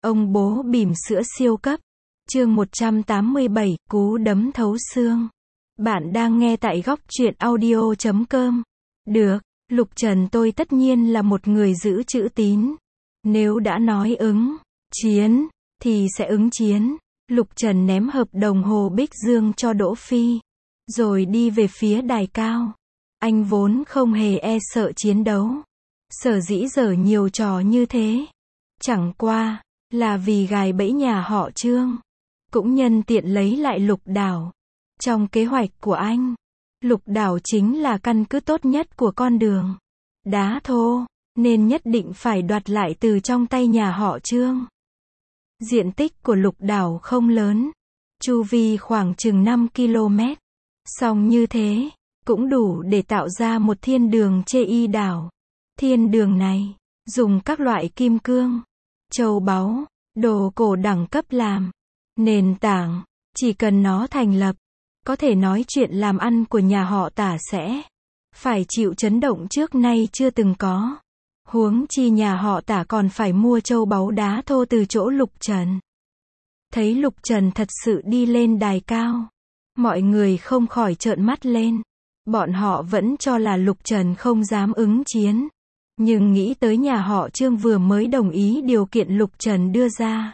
Ông bố bỉm sữa siêu cấp. Chương 187, cú đấm thấu xương. Bạn đang nghe tại góc truyện audio.com. Được, Lục Trần tôi tất nhiên là một người giữ chữ tín. Nếu đã nói ứng chiến, thì sẽ ứng chiến. Lục Trần ném hợp đồng Hồ Bích Dương cho Đỗ Phi, rồi đi về phía đài cao. Anh vốn không hề e sợ chiến đấu. Sở dĩ giở nhiều trò như thế, chẳng qua là vì gài bẫy nhà họ Trương, cũng nhân tiện lấy lại Lục Đảo. Trong kế hoạch của anh, Lục Đảo chính là căn cứ tốt nhất của con đường đá thô, nên nhất định phải đoạt lại từ trong tay nhà họ Trương. Diện tích của Lục Đảo không lớn, chu vi khoảng chừng 5 km. Song như thế, cũng đủ để tạo ra một thiên đường chê đảo. Thiên đường này, dùng các loại kim cương, châu báu, đồ cổ đẳng cấp làm nền tảng, chỉ cần nó thành lập, có thể nói chuyện làm ăn của nhà họ Tả sẽ phải chịu chấn động trước nay chưa từng có. Huống chi nhà họ Tả còn phải mua châu báu đá thô từ chỗ Lục Trần. Thấy Lục Trần thật sự đi lên đài cao, mọi người không khỏi trợn mắt lên. Bọn họ vẫn cho là Lục Trần không dám ứng chiến. Nhưng nghĩ tới nhà họ Trương vừa mới đồng ý điều kiện Lục Trần đưa ra.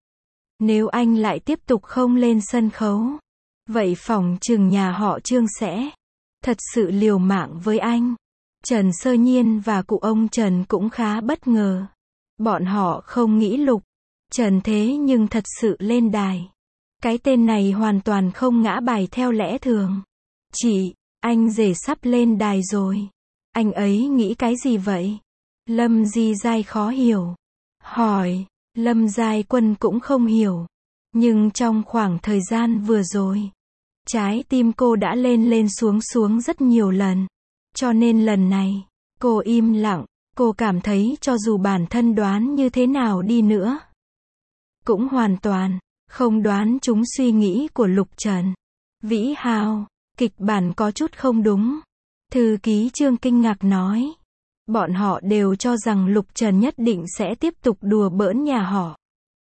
Nếu anh lại tiếp tục không lên sân khấu, vậy phỏng chừng nhà họ Trương sẽ thật sự liều mạng với anh. Trần Sơ Nhiên và cụ ông Trần cũng khá bất ngờ. Bọn họ không nghĩ Lục Trần thế nhưng thật sự lên đài. Cái tên này hoàn toàn không ngã bài theo lẽ thường. Chị, anh rể sắp lên đài rồi. Anh ấy nghĩ cái gì vậy? Lâm Di Giai khó hiểu. Hỏi, Lâm Giai Quân cũng không hiểu. Nhưng trong khoảng thời gian vừa rồi, trái tim cô đã lên lên xuống xuống rất nhiều lần. Cho nên lần này, cô im lặng. Cô cảm thấy cho dù bản thân đoán như thế nào đi nữa, cũng hoàn toàn không đoán trúng suy nghĩ của Lục Trần. Vĩ Hào, kịch bản có chút không đúng. Thư ký Trương kinh ngạc nói. Bọn họ đều cho rằng Lục Trần nhất định sẽ tiếp tục đùa bỡn nhà họ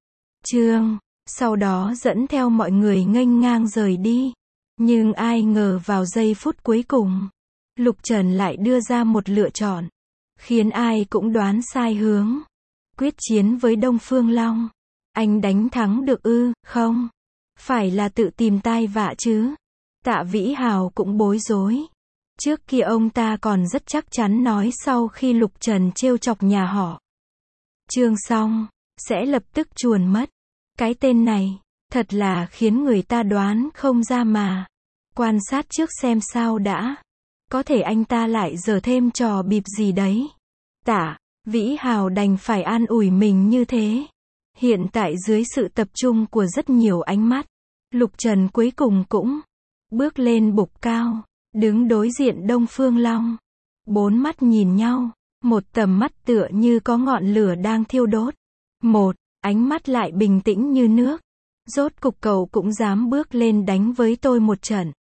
Trương, sau đó dẫn theo mọi người nghênh ngang rời đi. Nhưng ai ngờ vào giây phút cuối cùng, Lục Trần lại đưa ra một lựa chọn, khiến ai cũng đoán sai hướng. Quyết chiến với Đông Phương Long. Anh đánh thắng được ư? Không. Phải là tự tìm tai vạ chứ? Tạ Vĩ Hào cũng bối rối. Trước kia ông ta còn rất chắc chắn nói sau khi Lục Trần trêu chọc nhà họ Trương xong, sẽ lập tức chuồn mất. Cái tên này, thật là khiến người ta đoán không ra mà. Quan sát trước xem sao đã. Có thể anh ta lại giở thêm trò bịp gì đấy. Tạ Vĩ Hào đành phải an ủi mình như thế. Hiện tại dưới sự tập trung của rất nhiều ánh mắt, Lục Trần cuối cùng cũng bước lên bục cao, đứng đối diện Đông Phương Long. Bốn mắt nhìn nhau, một tầm mắt tựa như có ngọn lửa đang thiêu đốt. Một ánh mắt lại bình tĩnh như nước. Rốt cục cậu cũng dám bước lên đánh với tôi một trận.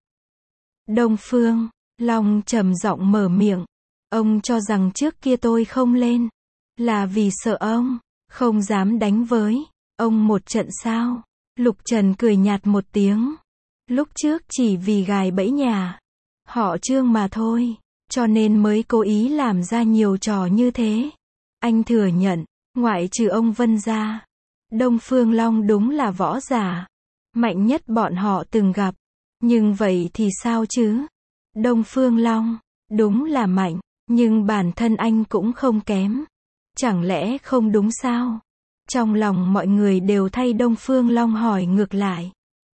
Đông Phương Long trầm giọng mở miệng. Ông cho rằng trước kia tôi không lên là vì sợ ông không dám đánh với ông một trận sao? Lục Trần cười nhạt một tiếng. Lúc trước chỉ vì gài bẫy nhà họ Trương mà thôi, cho nên mới cố ý làm ra nhiều trò như thế. Anh thừa nhận, ngoại trừ ông Vân ra, Đông Phương Long đúng là võ giả mạnh nhất bọn họ từng gặp. Nhưng vậy thì sao chứ? Đông Phương Long đúng là mạnh, nhưng bản thân anh cũng không kém. Chẳng lẽ không đúng sao? Trong lòng mọi người đều thay Đông Phương Long hỏi ngược lại.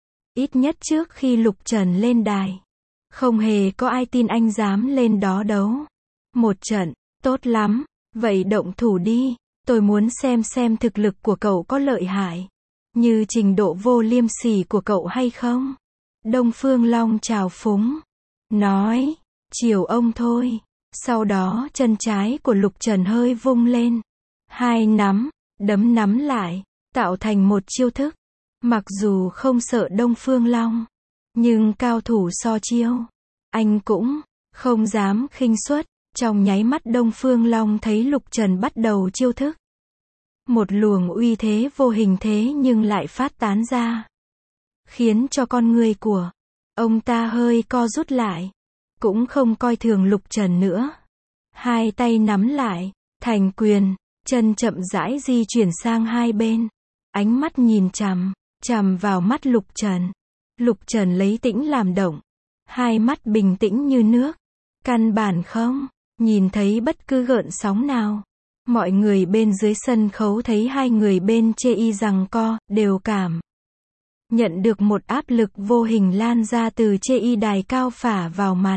Ít nhất trước khi Lục Trần lên đài, không hề có ai tin anh dám lên đó đấu một trận. Tốt lắm, vậy động thủ đi. Tôi muốn xem thực lực của cậu có lợi hại như trình độ vô liêm sỉ của cậu hay không. Đông Phương Long trào phúng nói, chiều ông thôi. Sau đó chân trái của Lục Trần hơi vung lên, hai nắm đấm nắm lại, tạo thành một chiêu thức. Mặc dù không sợ Đông Phương Long, nhưng cao thủ so chiêu, anh cũng không dám khinh suất. Trong nháy mắt Đông Phương Long thấy Lục Trần bắt đầu chiêu thức, Một luồng uy thế vô hình thế nhưng lại phát tán ra, khiến cho con người của ông ta hơi co rút lại, cũng không coi thường Lục Trần nữa. Hai tay nắm lại, thành quyền, chân chậm rãi di chuyển sang hai bên, ánh mắt nhìn chằm chằm vào mắt Lục Trần. Lục Trần lấy tĩnh làm động, hai mắt bình tĩnh như nước, căn bản không nhìn thấy bất cứ gợn sóng nào. Mọi người bên dưới sân khấu thấy hai người bên chê y giằng co, đều cảm nhận được một áp lực vô hình lan ra từ chê y đài cao phả vào mặt.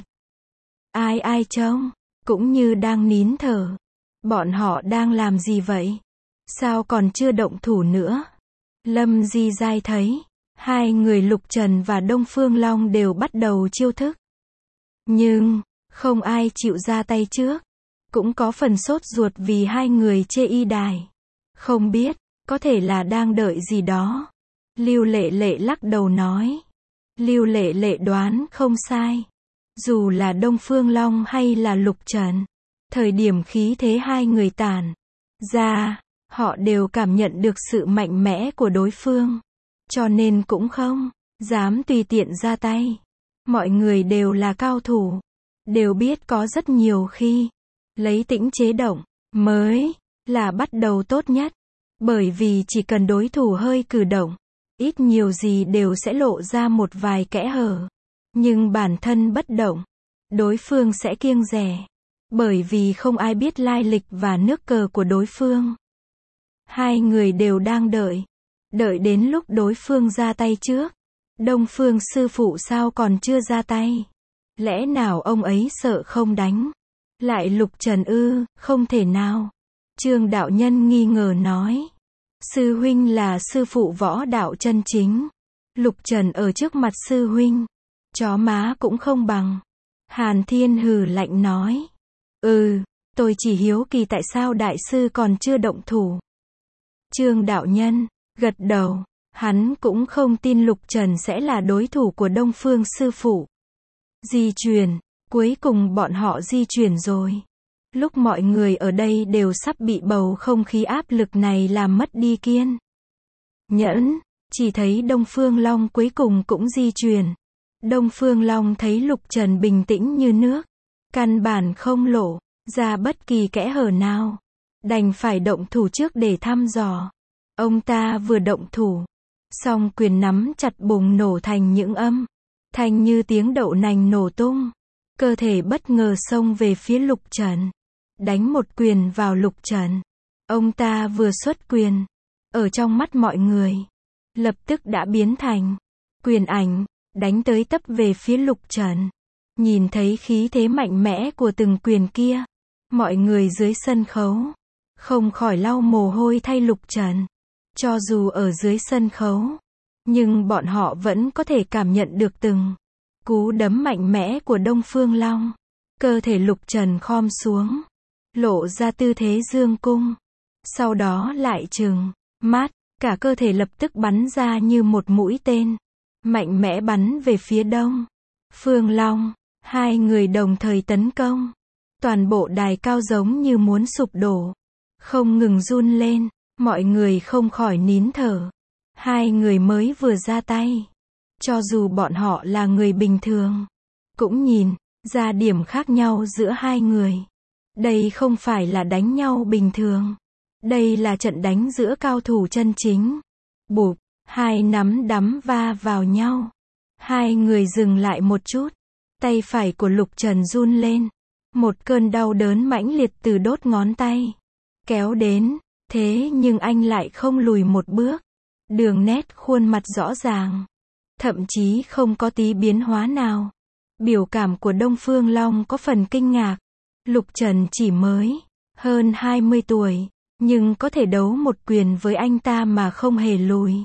Ai ai trông cũng như đang nín thở. Bọn họ đang làm gì vậy? Sao còn chưa động thủ nữa? Lâm Di Giai thấy hai người Lục Trần và Đông Phương Long đều bắt đầu chiêu thức, nhưng không ai chịu ra tay trước. Cũng có phần sốt ruột vì hai người chê y đài. Không biết, có thể là đang đợi gì đó. Lưu Lệ Lệ lắc đầu nói. Lưu Lệ Lệ đoán không sai. Dù là Đông Phương Long hay là Lục Trần, thời điểm khí thế hai người tản ra, họ đều cảm nhận được sự mạnh mẽ của đối phương. Cho nên cũng không dám tùy tiện ra tay. Mọi người đều là cao thủ, đều biết có rất nhiều khi lấy tĩnh chế động mới là bắt đầu tốt nhất. Bởi vì chỉ cần đối thủ hơi cử động, ít nhiều gì đều sẽ lộ ra một vài kẽ hở. Nhưng bản thân bất động, đối phương sẽ kiêng dè. Bởi vì không ai biết lai lịch và nước cờ của đối phương. Hai người đều đang đợi đến lúc đối phương ra tay trước. Đông Phương sư phụ sao còn chưa ra tay? Lẽ nào ông ấy sợ không đánh lại Lục Trần ư? Không thể nào. Trương đạo nhân nghi ngờ nói. Sư huynh là sư phụ võ đạo chân chính. Lục Trần ở trước mặt sư huynh, chó má cũng không bằng. Hàn Thiên hừ lạnh nói. Tôi chỉ hiếu kỳ tại sao đại sư còn chưa động thủ. Trương đạo nhân gật đầu, hắn cũng không tin Lục Trần sẽ là đối thủ của Đông Phương sư phụ. Di chuyển, cuối cùng bọn họ di chuyển rồi. Lúc mọi người ở đây đều sắp bị bầu không khí áp lực này làm mất đi kiên nhẫn, chỉ thấy Đông Phương Long cuối cùng cũng di chuyển. Đông Phương Long thấy Lục Trần bình tĩnh như nước, căn bản không lộ ra bất kỳ kẽ hở nào, đành phải động thủ trước để thăm dò. Ông ta vừa động thủ, song quyền nắm chặt bùng nổ thành những âm thanh như tiếng đậu nành nổ tung. Cơ thể bất ngờ xông về phía Lục Trần, đánh một quyền vào Lục Trần. Ông ta vừa xuất quyền, ở trong mắt mọi người, lập tức đã biến thành quyền ảnh, đánh tới tấp về phía Lục Trần. Nhìn thấy khí thế mạnh mẽ của từng quyền kia, mọi người dưới sân khấu không khỏi lau mồ hôi thay Lục Trần. Cho dù ở dưới sân khấu, nhưng bọn họ vẫn có thể cảm nhận được từng cú đấm mạnh mẽ của Đông Phương Long. Cơ thể Lục Trần khom xuống, lộ ra tư thế dương cung. Sau đó lại trừng mắt, cả cơ thể lập tức bắn ra như một mũi tên, mạnh mẽ bắn về phía Đông Phương Long. Hai người đồng thời tấn công. Toàn bộ đài cao giống như muốn sụp đổ, không ngừng run lên. Mọi người không khỏi nín thở. Hai người mới vừa ra tay, cho dù bọn họ là người bình thường, cũng nhìn ra điểm khác nhau giữa hai người. Đây không phải là đánh nhau bình thường. Đây là trận đánh giữa cao thủ chân chính. Bụp, hai nắm đấm va vào nhau. Hai người dừng lại một chút. Tay phải của Lục Trần run lên. Một cơn đau đớn mãnh liệt từ đốt ngón tay kéo đến. Thế nhưng anh lại không lùi một bước. Đường nét khuôn mặt rõ ràng, thậm chí không có tí biến hóa nào. Biểu cảm của Đông Phương Long có phần kinh ngạc. Lục Trần chỉ mới hơn 20 tuổi, nhưng có thể đấu một quyền với anh ta mà không hề lùi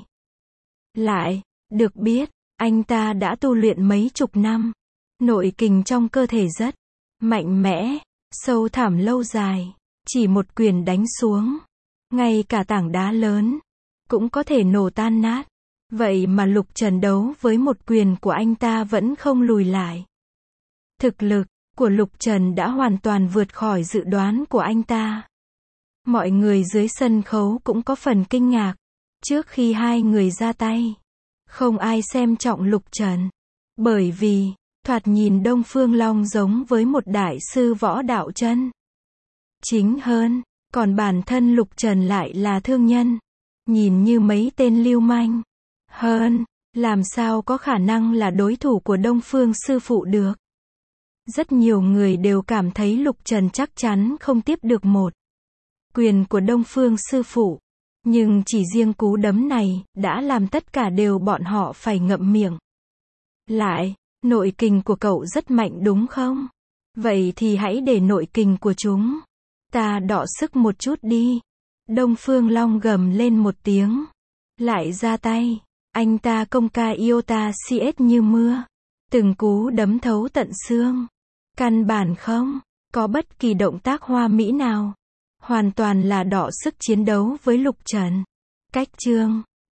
lại. Được biết, anh ta đã tu luyện mấy chục năm. Nội kình trong cơ thể rất mạnh mẽ, sâu thẳm lâu dài. Chỉ một quyền đánh xuống, ngay cả tảng đá lớn cũng có thể nổ tan nát. Vậy mà Lục Trần đấu với một quyền của anh ta vẫn không lùi lại. Thực lực của Lục Trần đã hoàn toàn vượt khỏi dự đoán của anh ta. Mọi người dưới sân khấu cũng có phần kinh ngạc. Trước khi hai người ra tay, không ai xem trọng Lục Trần. Bởi vì, thoạt nhìn Đông Phương Long giống với một đại sư võ đạo chân chính hơn, còn bản thân Lục Trần lại là thương nhân, nhìn như mấy tên lưu manh hơn, làm sao có khả năng là đối thủ của Đông Phương sư phụ được. Rất nhiều người đều cảm thấy Lục Trần chắc chắn không tiếp được một quyền của Đông Phương sư phụ. Nhưng chỉ riêng cú đấm này, đã làm tất cả đều bọn họ phải ngậm miệng lại. Nội kình của cậu rất mạnh đúng không? Vậy thì hãy để nội kình của chúng ta đọ sức một chút đi. Đông Phương Long gầm lên một tiếng, lại ra tay. Anh ta công ca iota cs như mưa, từng cú đấm thấu tận xương. Căn bản không có bất kỳ động tác hoa mỹ nào, hoàn toàn là đọ sức chiến đấu với Lục Trần. Cách chương